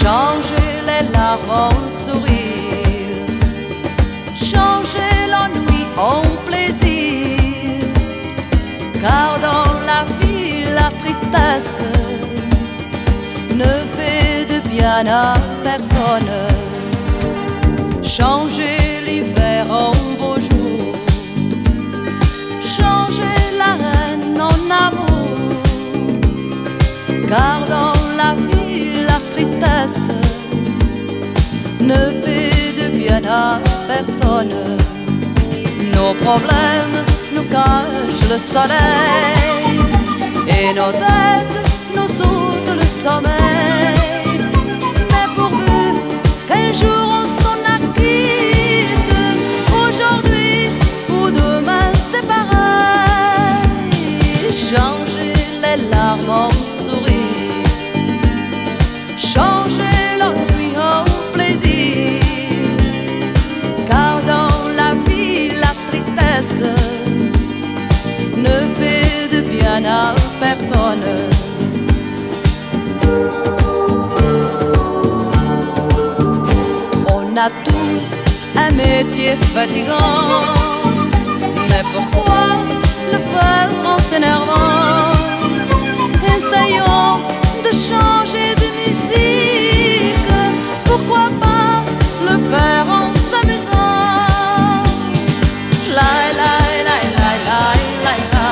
Changer les larmes en sourire, changer l'ennui en plaisir, car dans la vie la tristesse ne fait de bien à personne. Changer l'hiver en beau jour, changer la haine en amour, car dans la vie la tristesse ne fait de bien à personne. Nos problèmes nous cachent le soleil et nos têtes nous ôtent le sommeil. Mais pourvu qu'un jour on s'en acquitte, aujourd'hui ou demain c'est pareil. Changer les larmes en sourire, changer l'ennui en plaisir, car dans la vie la tristesse ne fait de bien à personne. On a tous un métier fatigant, mais pourquoi le faire en s'énervant? Essayons de changer de musique, pourquoi pas le faire en s'amusant? La la la la la la la.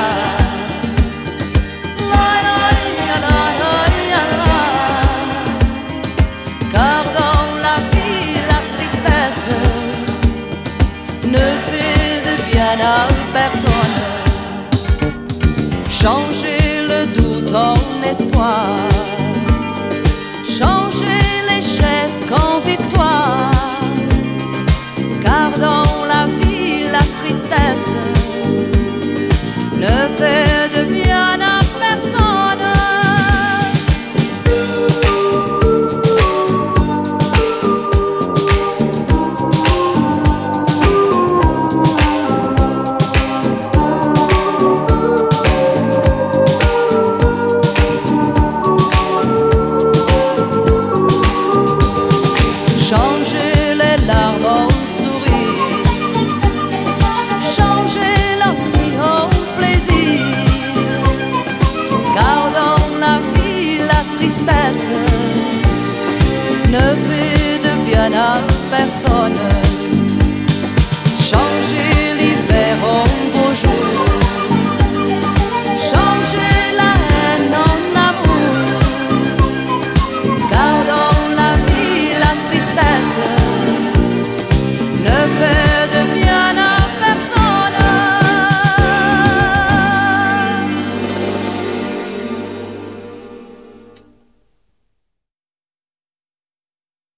Car dans la vie la tristesse ne fait de bien à personne. Changer le doute en espoir, changer l'échec en victoire, car dans la vie la tristesse ne fait de bien à personne. Changer les larmes en sourire, changer l'ennui en plaisir, car dans la vie la tristesse